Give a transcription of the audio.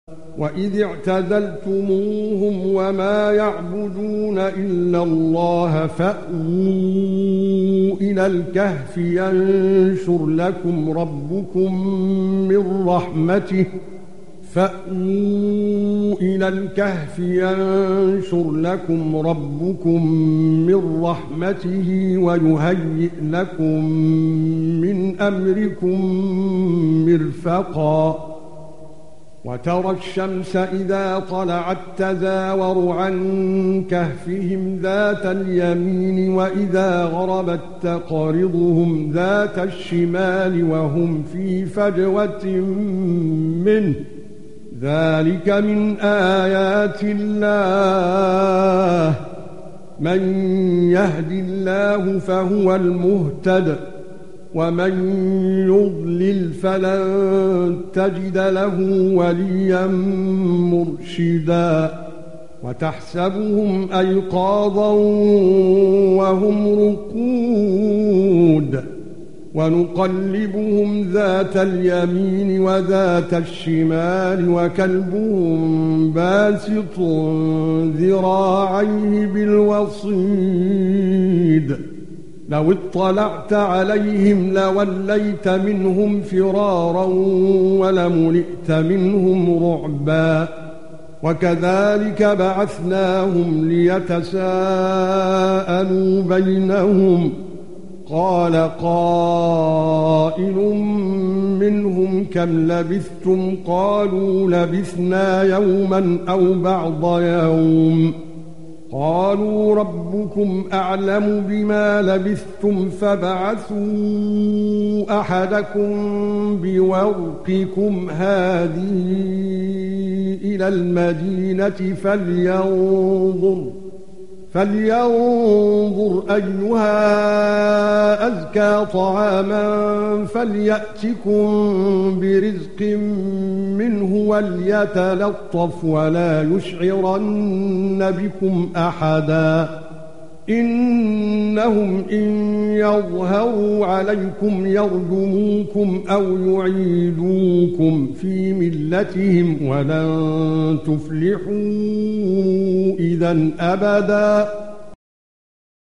وإذ اعتزلتموهم وما يعبدون إلا الله فأووا إلى الكهف ينشر لكم ربكم من رحمته ويهيئ لكم من أمركم مرفقا وترى الشمس إذا طلعت تزاور عن كهفهم ذات اليمين وإذا غربت تقرضهم ذات الشمال وهم في فجوة منه ذلك من آيات الله من يهد الله فهو المهتد ومن يضلل فلن تجد له وليا مرشدا وتحسبهم أيقاظا وهم رقود ونقلبهم ذات اليمين وذات الشمال وكلبهم باسط ذراعيه بالوصيد لو اطلعت عليهم لوليت منهم فرارا ولملئت منهم رعبا وكذلك بعثناهم ليتساءلوا بينهم قال قائل منهم كم لبثتم قالوا لبثنا يوما أو بعض يوم قالوا ربكم أعلم بما لبثتم فابعثوا أحدكم بورقكم هذه إلى المدينة فلينظر أيها أزكى طعاما فليأتكم برزق منه وليتلطف ولا يشعرن بكم أحدا إنهم إن يظهروا عليكم يرجموكم أو يعيدوكم في ملتهم ولن تفلحوا إذا أبدا